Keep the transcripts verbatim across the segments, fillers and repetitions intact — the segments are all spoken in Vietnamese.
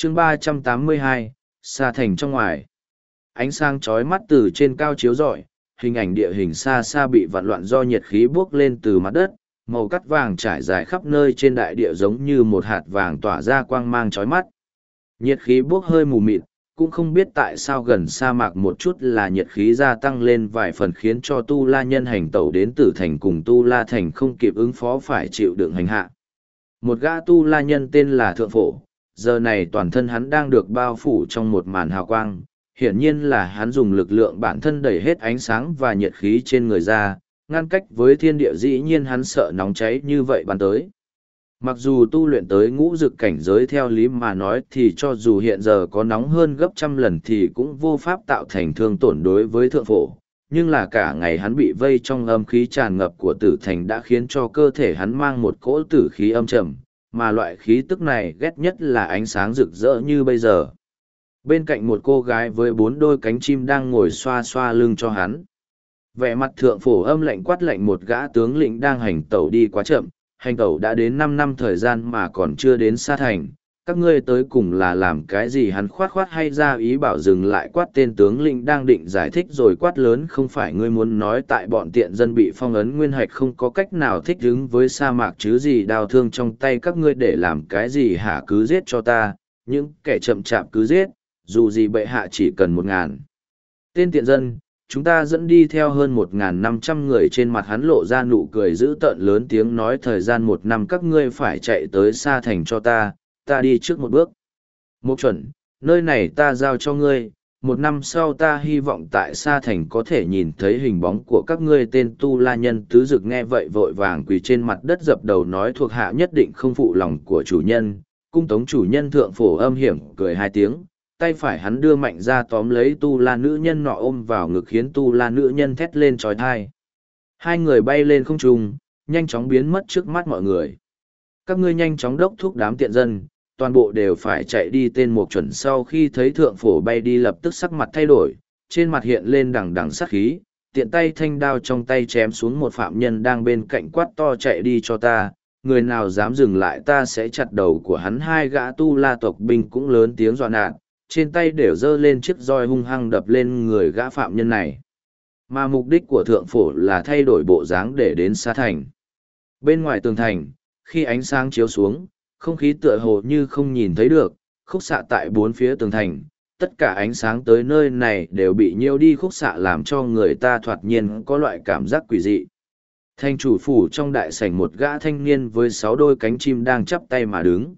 chương ba trăm tám mươi hai, xa thành trong ngoài. Ánh sáng chói mắt từ trên cao chiếu rọi, hình ảnh địa hình xa xa bị vặn loạn do nhiệt khí bốc lên từ mặt đất, màu cắt vàng trải dài khắp nơi trên đại địa giống như một hạt vàng tỏa ra quang mang chói mắt. Nhiệt khí bốc hơi mù mịt, cũng không biết tại sao gần sa mạc một chút là nhiệt khí gia tăng lên vài phần khiến cho Tu La nhân hành tẩu đến Tử Thành cùng Tu La Thành không kịp ứng phó phải chịu đựng hành hạ. Một gã Tu La nhân tên là Thượng Phổ, giờ này toàn thân hắn đang được bao phủ trong một màn hào quang, hiển nhiên là hắn dùng lực lượng bản thân đẩy hết ánh sáng và nhiệt khí trên người ra, ngăn cách với thiên địa, dĩ nhiên hắn sợ nóng cháy như vậy bắn tới. Mặc dù tu luyện tới ngũ dực cảnh giới theo lý mà nói thì cho dù hiện giờ có nóng hơn gấp trăm lần thì cũng vô pháp tạo thành thương tổn đối với Thượng Phổ, nhưng là cả ngày hắn bị vây trong âm khí tràn ngập của Tử Thành đã khiến cho cơ thể hắn mang một cỗ tử khí âm trầm, mà loại khí tức này ghét nhất là ánh sáng rực rỡ như bây giờ. Bên cạnh một cô gái với bốn đôi cánh chim đang ngồi xoa xoa lưng cho hắn. Vẻ mặt Thượng Phổ âm lạnh quát lạnh một gã tướng lĩnh đang hành tẩu đi quá chậm, hành tẩu đã đến năm năm thời gian mà còn chưa đến Sa Thành, các ngươi tới cùng là làm cái gì? Hắn khoát khoát hay ra ý bảo dừng lại, quát tên tướng lĩnh đang định giải thích rồi quát lớn, không phải ngươi muốn nói tại bọn tiện dân bị phong ấn nguyên hạch không có cách nào thích ứng với sa mạc chứ gì? Đao thương trong tay các ngươi để làm cái gì hả? Cứ giết cho ta, những kẻ chậm chạp cứ giết, dù gì bệ hạ chỉ cần một ngàn tên tiện dân, chúng ta dẫn đi theo hơn một ngàn năm trăm người. Trên mặt hắn lộ ra nụ cười dữ tợn, lớn tiếng nói, thời gian một năm các ngươi phải chạy tới Sa Thành cho ta, ta đi trước một bước. Mục chuẩn, nơi này ta giao cho ngươi, một năm sau ta hy vọng tại Sa Thành có thể nhìn thấy hình bóng của các ngươi. Tên Tu La nhân tứ dực nghe vậy vội vàng quỳ trên mặt đất dập đầu nói, thuộc hạ nhất định không phụ lòng của chủ nhân. Cung tống chủ nhân. Thượng Phổ âm hiểm cười hai tiếng, tay phải hắn đưa mạnh ra tóm lấy Tu La nữ nhân nọ ôm vào ngực, khiến Tu La nữ nhân thét lên trói thai. Hai người bay lên không trung, nhanh chóng biến mất trước mắt mọi người. Các ngươi nhanh chóng đốc thúc đám tiện dân, toàn bộ đều phải chạy đi. Tên Mục chuẩn sau khi thấy Thượng Phổ bay đi lập tức sắc mặt thay đổi, trên mặt hiện lên đằng đằng sát khí, tiện tay thanh đao trong tay chém xuống một phạm nhân đang bên cạnh, quát to, chạy đi cho ta, người nào dám dừng lại ta sẽ chặt đầu của hắn. Hai gã Tu La tộc binh cũng lớn tiếng dọa nạt, trên tay đều giơ lên chiếc roi hung hăng đập lên người gã phạm nhân này. Mà mục đích của Thượng Phổ là thay đổi bộ dáng để đến Sa Thành. Bên ngoài tường thành, khi ánh sáng chiếu xuống, không khí tựa hồ như không nhìn thấy được, khúc xạ tại bốn phía tường thành, tất cả ánh sáng tới nơi này đều bị nhiễu đi khúc xạ, làm cho người ta thoạt nhiên có loại cảm giác quỷ dị. Thành chủ phủ trong đại sảnh, một gã thanh niên với sáu đôi cánh chim đang chắp tay mà đứng.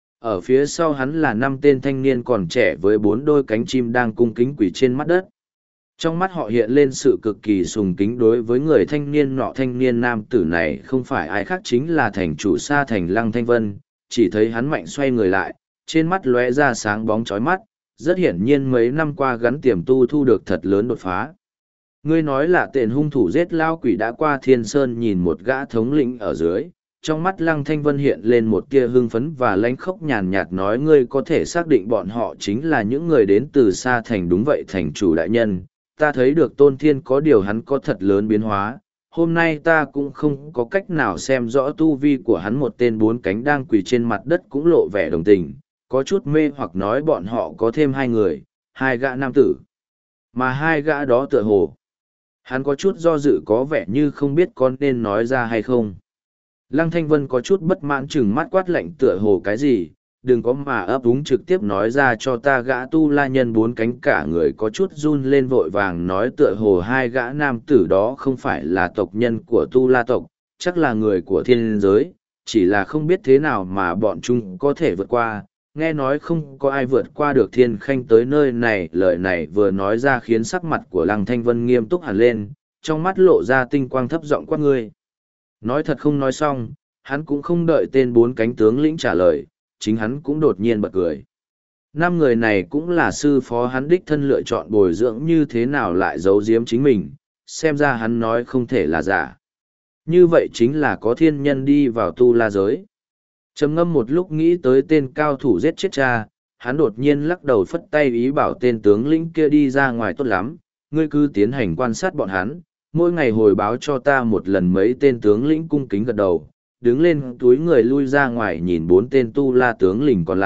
Ở phía sau hắn là năm tên thanh niên còn trẻ với bốn đôi cánh chim đang cung kính quỳ trên mặt đất. Trong mắt họ hiện lên sự cực kỳ sùng kính đối với người thanh niên nọ. Thanh niên nam tử này không phải ai khác chính là thành chủ Sa Thành Lăng Thanh Vân, chỉ thấy hắn mạnh xoay người lại, trên mắt lóe ra sáng bóng chói mắt, rất hiển nhiên mấy năm qua gắn tiềm tu thu được thật lớn đột phá. Ngươi nói là tên hung thủ giết lao quỷ đã qua Thiên Sơn. Nhìn một gã thống lĩnh ở dưới, trong mắt Lăng Thanh Vân hiện lên một tia hưng phấn và lãnh khốc nhàn nhạt nói, ngươi có thể xác định bọn họ chính là những người đến từ Sa Thành? Đúng vậy thành chủ đại nhân, ta thấy được Tôn Thiên, có điều hắn có thật lớn biến hóa, hôm nay ta cũng không có cách nào xem rõ tu vi của hắn. Một tên bốn cánh đang quỳ trên mặt đất cũng lộ vẻ đồng tình, có chút mê hoặc nói, bọn họ có thêm hai người, hai gã nam tử, mà hai gã đó tựa hồ. Hắn có chút do dự, có vẻ như không biết con nên nói ra hay không. Lăng Thanh Vân có chút bất mãn chừng mắt quát lạnh, tựa hồ cái gì, đừng có mà ấp úng, trực tiếp nói ra cho ta. Gã Tu La nhân bốn cánh cả người có chút run lên, vội vàng nói, tựa hồ hai gã nam tử đó không phải là tộc nhân của Tu La tộc, chắc là người của thiên giới, chỉ là không biết thế nào mà bọn chúng có thể vượt qua. Nghe nói không có ai vượt qua được thiên khanh tới nơi này. Lời này vừa nói ra khiến sắc mặt của Lăng Thanh Vân nghiêm túc hẳn lên, trong mắt lộ ra tinh quang, thấp giọng quát, ngươi nói thật không? Nói xong, hắn cũng không đợi tên bốn cánh tướng lĩnh trả lời, chính hắn cũng đột nhiên bật cười. Năm người này cũng là sư phó hắn đích thân lựa chọn bồi dưỡng, như thế nào lại giấu giếm chính mình, xem ra hắn nói không thể là giả. Như vậy chính là có thiên nhân đi vào Tu La giới. Trầm ngâm một lúc nghĩ tới tên cao thủ giết chết cha, hắn đột nhiên lắc đầu phất tay ý bảo tên tướng lĩnh kia đi ra ngoài. Tốt lắm, ngươi cứ tiến hành quan sát bọn hắn, mỗi ngày hồi báo cho ta một lần. Mấy tên tướng lĩnh cung kính gật đầu, đứng lên túi người lui ra ngoài, nhìn bốn tên Tu La tướng lĩnh còn lại,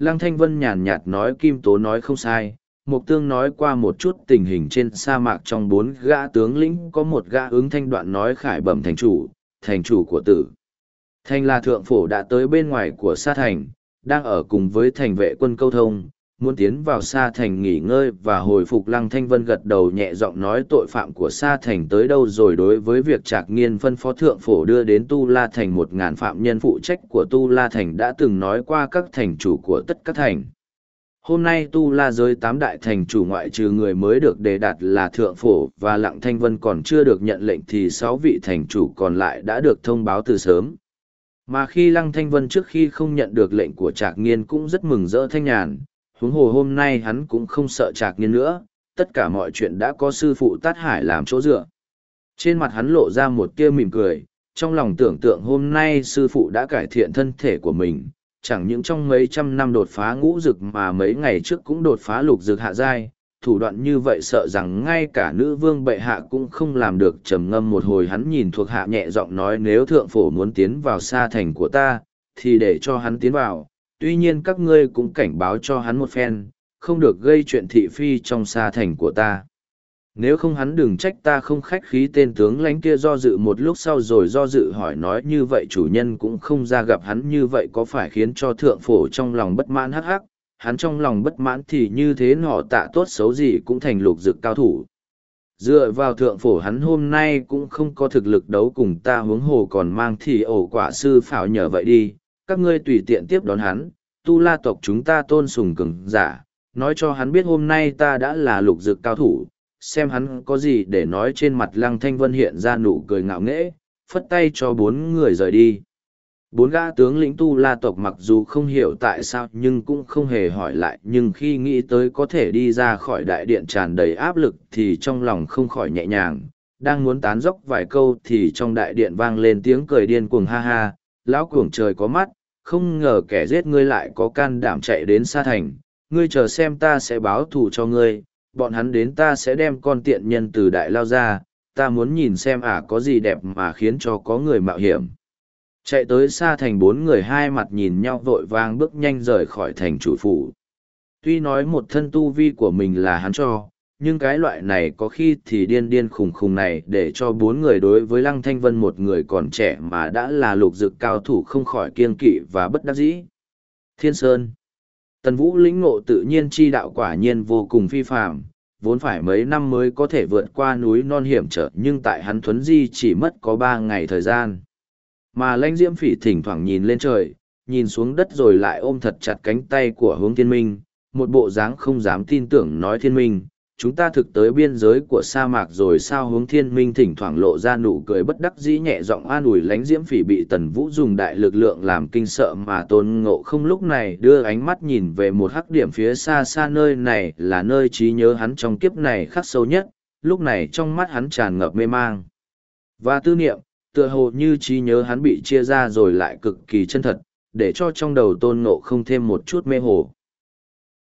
Lăng Thanh Vân nhàn nhạt nói Kim Tố nói không sai, Mục Tương nói qua một chút tình hình trên sa mạc trong bốn gã tướng lĩnh có một gã ứng thanh đoạn nói khải bẩm thành chủ, thành chủ của tử. Thành là thượng phổ đã tới bên ngoài của sa thành, đang ở cùng với thành vệ quân câu thông, muốn tiến vào sa thành nghỉ ngơi và hồi phục. Lăng Thanh Vân gật đầu nhẹ giọng nói tội phạm của sa thành tới đâu rồi. Đối với việc Trạc Nghiên phân phó thượng phổ đưa đến Tu La thành một ngàn phạm nhân phụ trách của Tu La thành đã từng nói qua các thành chủ của tất các thành. Hôm nay Tu La giới tám đại thành chủ ngoại trừ người mới được đề đạt là thượng phổ và Lăng Thanh Vân còn chưa được nhận lệnh thì sáu vị thành chủ còn lại đã được thông báo từ sớm. Mà khi Lăng Thanh Vân trước khi không nhận được lệnh của Trạc Nghiên cũng rất mừng rỡ thanh nhàn, huống hồ hôm nay hắn cũng không sợ Trạc Nghiên nữa, tất cả mọi chuyện đã có sư phụ Tát Hải làm chỗ dựa. Trên mặt hắn lộ ra một tia mỉm cười, trong lòng tưởng tượng hôm nay sư phụ đã cải thiện thân thể của mình, chẳng những trong mấy trăm năm đột phá ngũ dực mà mấy ngày trước cũng đột phá lục dực hạ giai, thủ đoạn như vậy sợ rằng ngay cả nữ vương bệ hạ cũng không làm được. Trầm ngâm một hồi hắn nhìn thuộc hạ nhẹ giọng nói nếu thượng phổ muốn tiến vào sa thành của ta, thì để cho hắn tiến vào, tuy nhiên các ngươi cũng cảnh báo cho hắn một phen, không được gây chuyện thị phi trong sa thành của ta. Nếu không hắn đừng trách ta không khách khí. Tên tướng lãnh kia do dự một lúc sau rồi do dự hỏi nói như vậy chủ nhân cũng không ra gặp hắn như vậy có phải khiến cho thượng phổ trong lòng bất mãn hắc hắc. Hắn trong lòng bất mãn thì như thế nọ tạ tốt xấu gì cũng thành lục dực cao thủ. Dựa vào thượng phổ hắn hôm nay cũng không có thực lực đấu cùng ta, huống hồ còn mang thì ổ quả sư phảo nhờ vậy đi, các ngươi tùy tiện tiếp đón hắn, Tu La tộc chúng ta tôn sùng cường giả, nói cho hắn biết hôm nay ta đã là lục dực cao thủ, xem hắn có gì để nói. Trên mặt Lăng Thanh Vân hiện ra nụ cười ngạo nghễ, phất tay cho bốn người rời đi. Bốn gã tướng lĩnh Tu La tộc mặc dù không hiểu tại sao nhưng cũng không hề hỏi lại, nhưng khi nghĩ tới có thể đi ra khỏi đại điện tràn đầy áp lực thì trong lòng không khỏi nhẹ nhàng. Đang muốn tán dóc vài câu thì trong đại điện vang lên tiếng cười điên cuồng ha ha, lão cuồng trời có mắt, không ngờ kẻ giết ngươi lại có can đảm chạy đến sa thành, ngươi chờ xem ta sẽ báo thù cho ngươi, bọn hắn đến ta sẽ đem con tiện nhân từ đại lao ra, ta muốn nhìn xem à có gì đẹp mà khiến cho có người mạo hiểm. Chạy tới xa thành bốn người hai mặt nhìn nhau vội vàng bước nhanh rời khỏi thành chủ phủ. Tuy nói một thân tu vi của mình là hắn cho, nhưng cái loại này có khi thì điên điên khùng khùng này để cho bốn người đối với Lăng Thanh Vân một người còn trẻ mà đã là lục dực cao thủ không khỏi kiêng kỵ và bất đắc dĩ. Thiên Sơn. Tần Vũ lĩnh ngộ tự nhiên chi đạo quả nhiên vô cùng phi phàm, vốn phải mấy năm mới có thể vượt qua núi non hiểm trở nhưng tại hắn thuấn di chỉ mất có ba ngày thời gian. Mà Lãnh Diễm Phỉ thỉnh thoảng nhìn lên trời, nhìn xuống đất rồi lại ôm thật chặt cánh tay của Hướng Thiên Minh, một bộ dáng không dám tin tưởng nói Thiên Minh, chúng ta thực tới biên giới của sa mạc rồi sao? Hướng Thiên Minh thỉnh thoảng lộ ra nụ cười bất đắc dĩ nhẹ giọng an ủi. Lãnh Diễm Phỉ bị Tần Vũ dùng đại lực lượng làm kinh sợ mà Tôn Ngộ Không lúc này đưa ánh mắt nhìn về một hắc điểm phía xa xa, nơi này là nơi trí nhớ hắn trong kiếp này khắc sâu nhất, lúc này trong mắt hắn tràn ngập mê mang và tư niệm, tựa hồ như trí nhớ hắn bị chia ra rồi lại cực kỳ chân thật, để cho trong đầu Tôn Ngộ Không thêm một chút mê hồ.